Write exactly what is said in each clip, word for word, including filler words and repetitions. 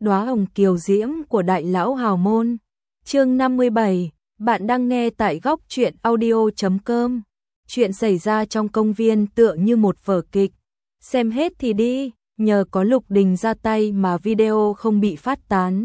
Đóa hồng kiều diễm của đại lão hào môn. Chương năm mươi bảy, bạn đang nghe tại góc truyện audio chấm com. Chuyện xảy ra trong công viên tựa như một vở kịch. Xem hết thì đi, nhờ có Lục Đình ra tay mà video không bị phát tán.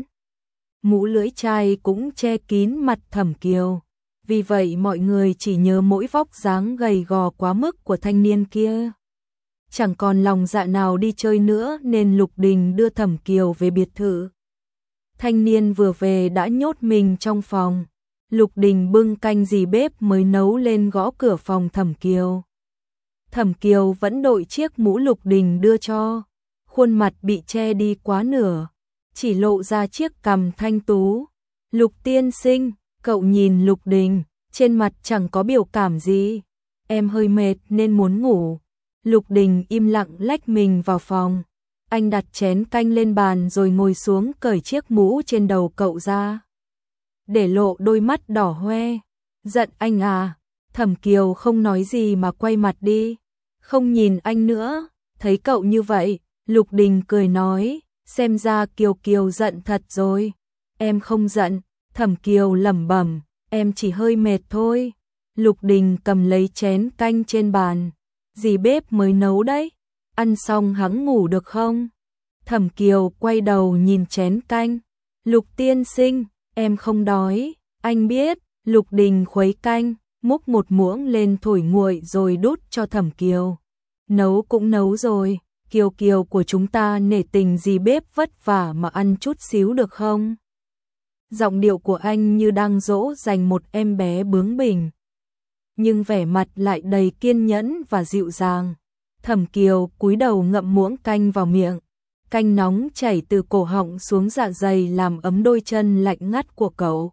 Mũ lưỡi chai cũng che kín mặt Thẩm Kiều. Vì vậy mọi người chỉ nhớ mỗi vóc dáng gầy gò quá mức của thanh niên kia. Chẳng còn lòng dạ nào đi chơi nữa nên Lục Đình đưa Thẩm Kiều về biệt thự. Thanh niên vừa về đã nhốt mình trong phòng. Lục Đình bưng canh dì bếp mới nấu lên gõ cửa phòng Thẩm Kiều. Thẩm Kiều vẫn đội chiếc mũ Lục Đình đưa cho. Khuôn mặt bị che đi quá nửa, chỉ lộ ra chiếc cằm thanh tú. Lục tiên sinh, cậu nhìn Lục Đình, trên mặt chẳng có biểu cảm gì. Em hơi mệt nên muốn ngủ. Lục Đình im lặng lách mình vào phòng. Anh đặt chén canh lên bàn rồi ngồi xuống cởi chiếc mũ trên đầu cậu ra, để lộ đôi mắt đỏ hoe. Giận anh à? Thẩm Kiều không nói gì mà quay mặt đi, không nhìn anh nữa. Thấy cậu như vậy, Lục Đình cười nói, xem ra Kiều Kiều giận thật rồi. Em không giận. Thẩm Kiều lẩm bẩm, em chỉ hơi mệt thôi. Lục Đình cầm lấy chén canh trên bàn. Dì bếp mới nấu đấy, ăn xong hẵng ngủ được không? Thẩm Kiều quay đầu nhìn chén canh. Lục tiên sinh, em không đói. Anh biết. Lục Đình khuấy canh, múc một muỗng lên thổi nguội rồi đút cho Thẩm Kiều. Nấu cũng nấu rồi, Kiều Kiều của chúng ta nể tình dì bếp vất vả mà ăn chút xíu được không? Giọng điệu của anh như đang dỗ dành một em bé bướng bỉnh, nhưng vẻ mặt lại đầy kiên nhẫn và dịu dàng. Thẩm Kiều cúi đầu ngậm muỗng canh vào miệng. Canh nóng chảy từ cổ họng xuống dạ dày làm ấm đôi chân lạnh ngắt của cậu.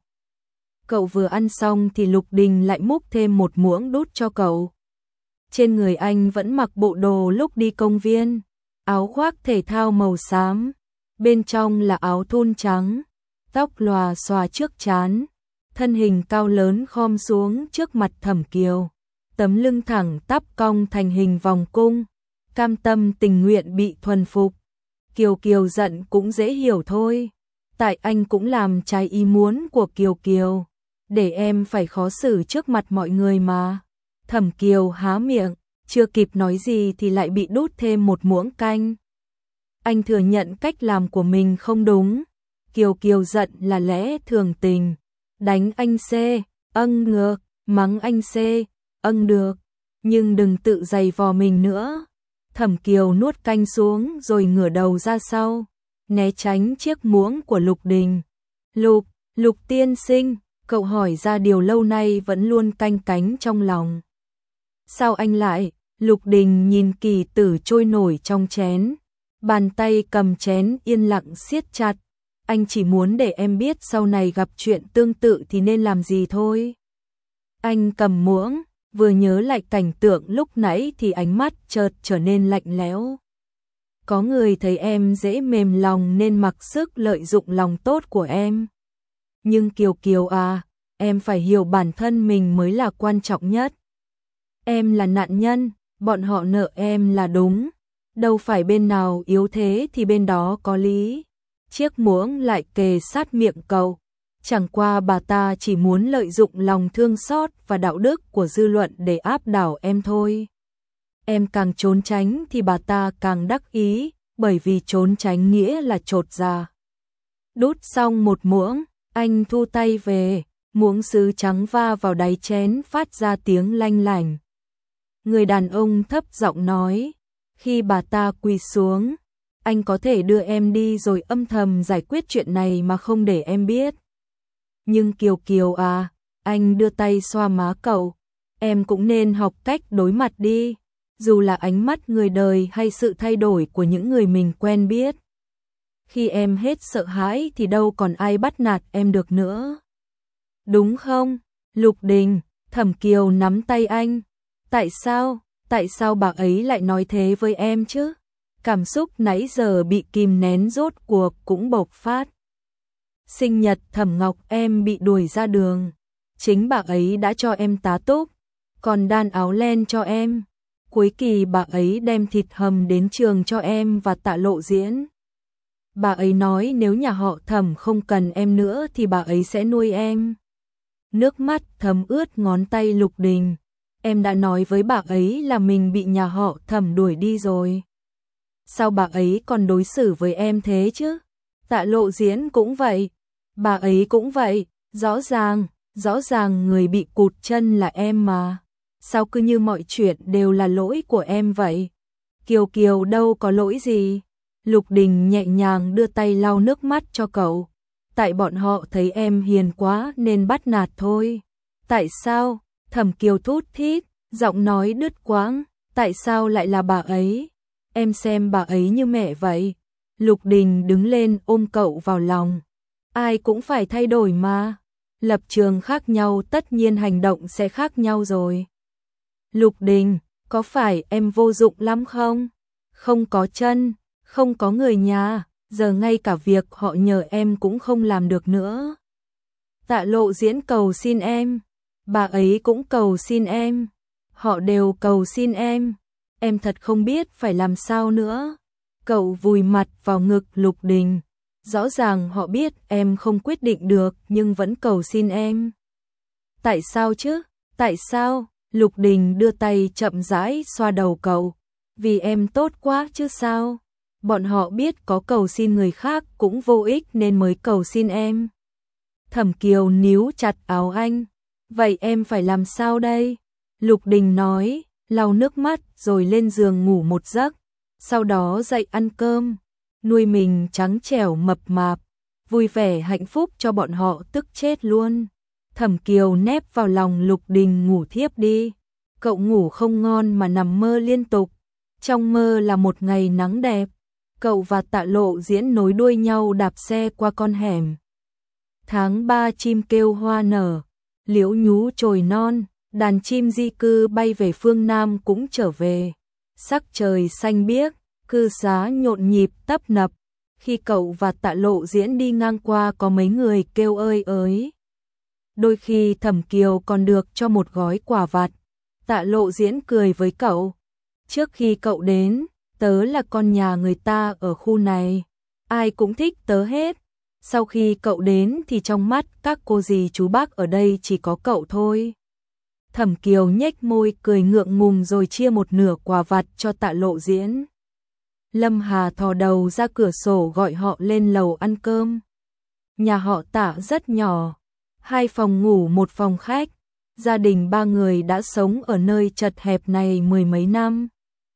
Cậu vừa ăn xong thì Lục Đình lại múc thêm một muỗng đút cho cậu. Trên người anh vẫn mặc bộ đồ lúc đi công viên, áo khoác thể thao màu xám, bên trong là áo thun trắng, tóc lòa xòa trước trán. Thân hình cao lớn khom xuống trước mặt Thẩm Kiều, tấm lưng thẳng tắp cong thành hình vòng cung, cam tâm tình nguyện bị thuần phục. Kiều Kiều giận cũng dễ hiểu thôi, tại anh cũng làm trái ý muốn của Kiều Kiều, để em phải khó xử trước mặt mọi người mà. Thẩm Kiều há miệng, chưa kịp nói gì thì lại bị đút thêm một muỗng canh. Anh thừa nhận cách làm của mình không đúng. Kiều Kiều giận là lẽ thường tình. Đánh anh C, âng ngược, mắng anh C, âng được, nhưng đừng tự giày vò mình nữa. Thẩm Kiều nuốt canh xuống rồi ngửa đầu ra sau, né tránh chiếc muỗng của Lục Đình. Lục, Lục tiên sinh, cậu hỏi ra điều lâu nay vẫn luôn canh cánh trong lòng. Sao anh lại? Lục Đình nhìn kỳ tử trôi nổi trong chén, bàn tay cầm chén yên lặng siết chặt. Anh chỉ muốn để em biết sau này gặp chuyện tương tự thì nên làm gì thôi. Anh cầm muỗng, vừa nhớ lại cảnh tượng lúc nãy thì ánh mắt chợt trở nên lạnh lẽo. Có người thấy em dễ mềm lòng nên mặc sức lợi dụng lòng tốt của em. Nhưng Kiều Kiều à, em phải hiểu bản thân mình mới là quan trọng nhất. Em là nạn nhân, bọn họ nợ em là đúng. Đâu phải bên nào yếu thế thì bên đó có lý. Chiếc muỗng lại kề sát miệng cậu. Chẳng qua bà ta chỉ muốn lợi dụng lòng thương xót và đạo đức của dư luận để áp đảo em thôi. Em càng trốn tránh thì bà ta càng đắc ý, bởi vì trốn tránh nghĩa là chột dạ. Đút xong một muỗng, anh thu tay về, muỗng sứ trắng va vào đáy chén phát ra tiếng lanh lảnh. Người đàn ông thấp giọng nói, khi bà ta quỳ xuống, anh có thể đưa em đi rồi âm thầm giải quyết chuyện này mà không để em biết. Nhưng Kiều Kiều à, anh đưa tay xoa má cậu, em cũng nên học cách đối mặt đi, dù là ánh mắt người đời hay sự thay đổi của những người mình quen biết. Khi em hết sợ hãi thì đâu còn ai bắt nạt em được nữa. Đúng không? Lục Đình, Thẩm Kiều nắm tay anh. Tại sao? Tại sao bà ấy lại nói thế với em chứ? Cảm xúc nãy giờ bị kìm nén rốt cuộc cũng bộc phát. Sinh nhật Thẩm Ngọc em bị đuổi ra đường. Chính bà ấy đã cho em tá túc, còn đan áo len cho em. Cuối kỳ bà ấy đem thịt hầm đến trường cho em và Tạ Lộ diễn. Bà ấy nói nếu nhà họ Thẩm không cần em nữa thì bà ấy sẽ nuôi em. Nước mắt thấm ướt ngón tay Lục Đình. Em đã nói với bà ấy là mình bị nhà họ Thẩm đuổi đi rồi. Sao bà ấy còn đối xử với em thế chứ? Tạ Lộ Diễn cũng vậy. Bà ấy cũng vậy. Rõ ràng, rõ ràng người bị cụt chân là em mà. Sao cứ như mọi chuyện đều là lỗi của em vậy? Kiều Kiều đâu có lỗi gì. Lục Đình nhẹ nhàng đưa tay lau nước mắt cho cậu. Tại bọn họ thấy em hiền quá nên bắt nạt thôi. Tại sao? Thẩm Kiều thút thít, giọng nói đứt quãng. Tại sao lại là bà ấy? Em xem bà ấy như mẹ vậy. Lục Đình đứng lên ôm cậu vào lòng. Ai cũng phải thay đổi mà. Lập trường khác nhau tất nhiên hành động sẽ khác nhau rồi. Lục Đình, có phải em vô dụng lắm không? Không có chân, không có người nhà, giờ ngay cả việc họ nhờ em cũng không làm được nữa. Tạ Lộ Diễn cầu xin em, bà ấy cũng cầu xin em, họ đều cầu xin em, em thật không biết phải làm sao nữa. Cậu vùi mặt vào ngực Lục Đình, rõ ràng họ biết em không quyết định được nhưng vẫn cầu xin em. Tại sao chứ? Tại sao? Lục Đình đưa tay chậm rãi xoa đầu cậu. Vì em tốt quá chứ sao? Bọn họ biết có cầu xin người khác cũng vô ích nên mới cầu xin em. Thẩm Kiều níu chặt áo anh. Vậy em phải làm sao đây? Lục Đình nói, lau nước mắt rồi lên giường ngủ một giấc. Sau đó dậy ăn cơm, nuôi mình trắng trẻo mập mạp, vui vẻ hạnh phúc cho bọn họ tức chết luôn. Thẩm Kiều nép vào lòng Lục Đình ngủ thiếp đi. Cậu ngủ không ngon mà nằm mơ liên tục. Trong mơ là một ngày nắng đẹp. Cậu và Tạ Lộ Diễn nối đuôi nhau đạp xe qua con hẻm. Tháng ba chim kêu hoa nở, liễu nhú chồi non, đàn chim di cư bay về phương Nam cũng trở về. Sắc trời xanh biếc, cư xá nhộn nhịp tấp nập. Khi cậu và Tạ Lộ Diễn đi ngang qua có mấy người kêu ơi ới. Đôi khi Thẩm Kiều còn được cho một gói quà vặt. Tạ Lộ Diễn cười với cậu. Trước khi cậu đến, tớ là con nhà người ta ở khu này. Ai cũng thích tớ hết. Sau khi cậu đến thì trong mắt các cô dì chú bác ở đây chỉ có cậu thôi. Thẩm Kiều nhếch môi cười ngượng ngùng rồi chia một nửa quà vặt cho Tạ Lộ Diễn. Lâm Hà thò đầu ra cửa sổ gọi họ lên lầu ăn cơm. Nhà họ Tạ rất nhỏ. Hai phòng ngủ một phòng khách. Gia đình ba người đã sống ở nơi chật hẹp này mười mấy năm.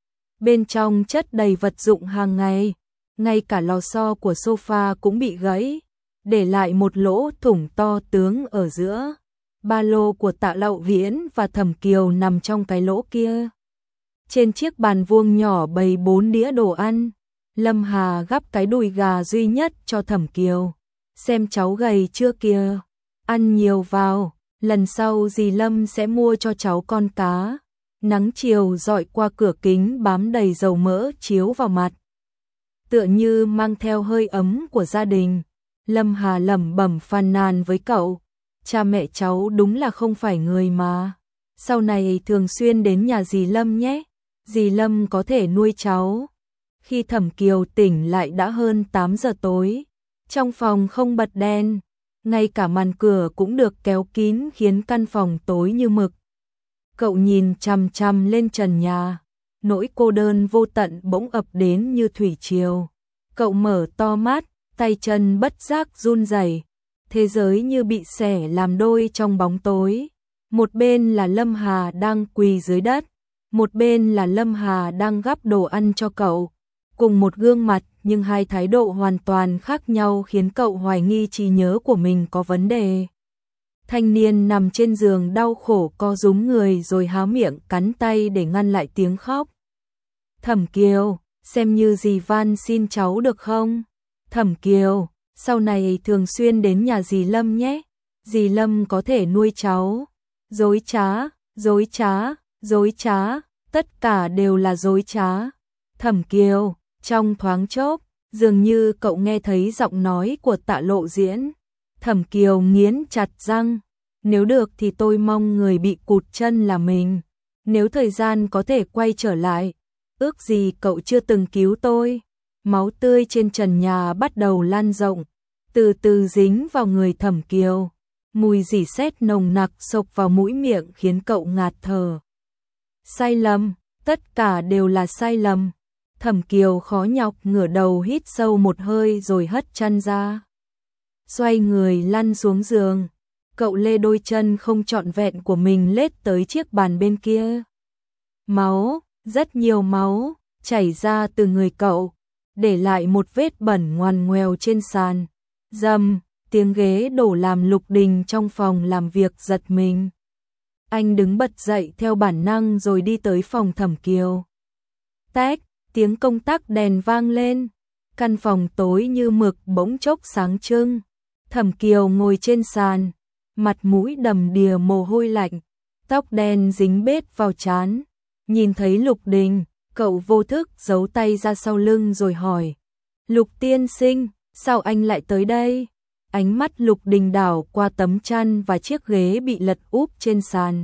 Bên trong chất đầy vật dụng hàng ngày, ngay cả lò xo của sofa cũng bị gãy, để lại một lỗ thủng to tướng ở giữa. Ba lô của Tạ Lộ Viễn và Thẩm Kiều nằm trong cái lỗ kia. Trên chiếc bàn vuông nhỏ bày bốn đĩa đồ ăn. Lâm Hà gắp cái đùi gà duy nhất cho Thẩm Kiều. Xem cháu gầy chưa kìa, ăn nhiều vào. Lần sau dì Lâm sẽ mua cho cháu con cá. Nắng chiều dọi qua cửa kính bám đầy dầu mỡ chiếu vào mặt. Tựa như mang theo hơi ấm của gia đình. Lâm Hà lẩm bẩm phàn nàn với cậu. Cha mẹ cháu đúng là không phải người mà. Sau này thường xuyên đến nhà dì Lâm nhé. Dì Lâm có thể nuôi cháu. Khi Thẩm Kiều tỉnh lại đã hơn tám giờ tối. Trong phòng không bật đèn. Ngay cả màn cửa cũng được kéo kín khiến căn phòng tối như mực. Cậu nhìn chằm chằm lên trần nhà. Nỗi cô đơn vô tận bỗng ập đến như thủy triều. Cậu mở to mắt, tay chân bất giác run rẩy. Thế giới như bị xẻ làm đôi trong bóng tối. Một bên là Lâm Hà đang quỳ dưới đất. Một bên là Lâm Hà đang gắp đồ ăn cho cậu. Cùng một gương mặt nhưng hai thái độ hoàn toàn khác nhau khiến cậu hoài nghi trí nhớ của mình có vấn đề. Thanh niên nằm trên giường đau khổ co rúm người rồi há miệng cắn tay để ngăn lại tiếng khóc. Thẩm Kiều, xem như dì van xin cháu được không? Thẩm Kiều, sau này thường xuyên đến nhà dì Lâm nhé. Dì Lâm có thể nuôi cháu. Dối trá, dối trá, dối trá, tất cả đều là dối trá. Thẩm Kiều, trong thoáng chốc, dường như cậu nghe thấy giọng nói của Tạ Lộ Diễn. Thẩm Kiều nghiến chặt răng. Nếu được thì tôi mong người bị cụt chân là mình. Nếu thời gian có thể quay trở lại, ước gì cậu chưa từng cứu tôi. máu tươi trên trần nhà bắt đầu lan rộng, từ từ dính vào người Thẩm Kiều. Mùi rỉ sét nồng nặc xộc vào mũi miệng khiến cậu ngạt thở. Sai lầm, tất cả đều là sai lầm. Thẩm Kiều khó nhọc ngửa đầu hít sâu một hơi rồi hất chân ra. Xoay người lăn xuống giường, cậu lê đôi chân không trọn vẹn của mình lết tới chiếc bàn bên kia. Máu, rất nhiều máu, chảy ra từ người cậu, để lại một vết bẩn ngoằn ngoèo trên sàn. Rầm, tiếng ghế đổ làm Lục Đình trong phòng làm việc giật mình. Anh đứng bật dậy theo bản năng rồi đi tới phòng Thẩm Kiều. Tách, tiếng công tắc đèn vang lên. Căn phòng tối như mực bỗng chốc sáng trưng. Thẩm Kiều ngồi trên sàn, mặt mũi đầm đìa mồ hôi lạnh, tóc đen dính bết vào trán. Nhìn thấy Lục Đình, cậu vô thức giấu tay ra sau lưng rồi hỏi. Lục tiên sinh, sao anh lại tới đây? Ánh mắt Lục Đình đảo qua tấm chăn và chiếc ghế bị lật úp trên sàn.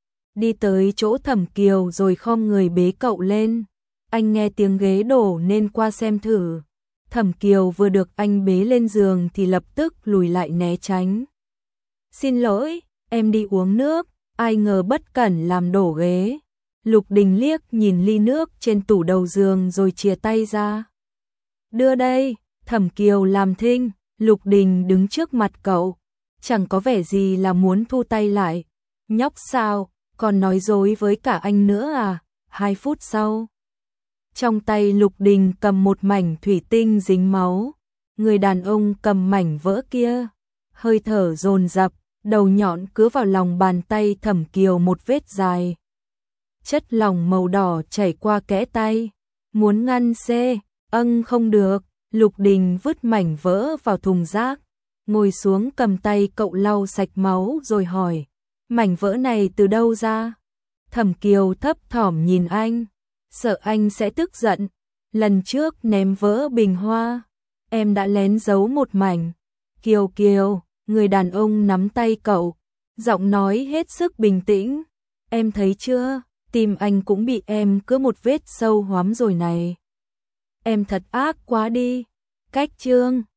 Đi tới chỗ Thẩm Kiều rồi khom người bế cậu lên. Anh nghe tiếng ghế đổ nên qua xem thử. Thẩm Kiều vừa được anh bế lên giường thì lập tức lùi lại né tránh. Xin lỗi, em đi uống nước, ai ngờ bất cẩn làm đổ ghế. Lục Đình liếc nhìn ly nước trên tủ đầu giường rồi chìa tay ra. Đưa đây, Thẩm Kiều làm thinh. Lục Đình đứng trước mặt cậu, chẳng có vẻ gì là muốn thu tay lại. Nhóc sao, còn nói dối với cả anh nữa à? Hai phút sau, trong tay Lục Đình cầm một mảnh thủy tinh dính máu. Người đàn ông cầm mảnh vỡ kia, hơi thở dồn dập, đầu nhọn cứa vào lòng bàn tay Thẩm Kiều một vết dài. Chất lỏng màu đỏ chảy qua kẽ tay. Muốn ngăn xê, âng không được. Lục Đình vứt mảnh vỡ vào thùng rác, ngồi xuống cầm tay cậu lau sạch máu rồi hỏi. Mảnh vỡ này từ đâu ra? Thẩm Kiều thấp thỏm nhìn anh, sợ anh sẽ tức giận. Lần trước ném vỡ bình hoa, em đã lén giấu một mảnh. Kiều Kiều, người đàn ông nắm tay cậu, giọng nói hết sức bình tĩnh. Em thấy chưa, tim anh cũng bị em cứa một vết sâu hoắm rồi này. Em thật ác quá đi. Cách chương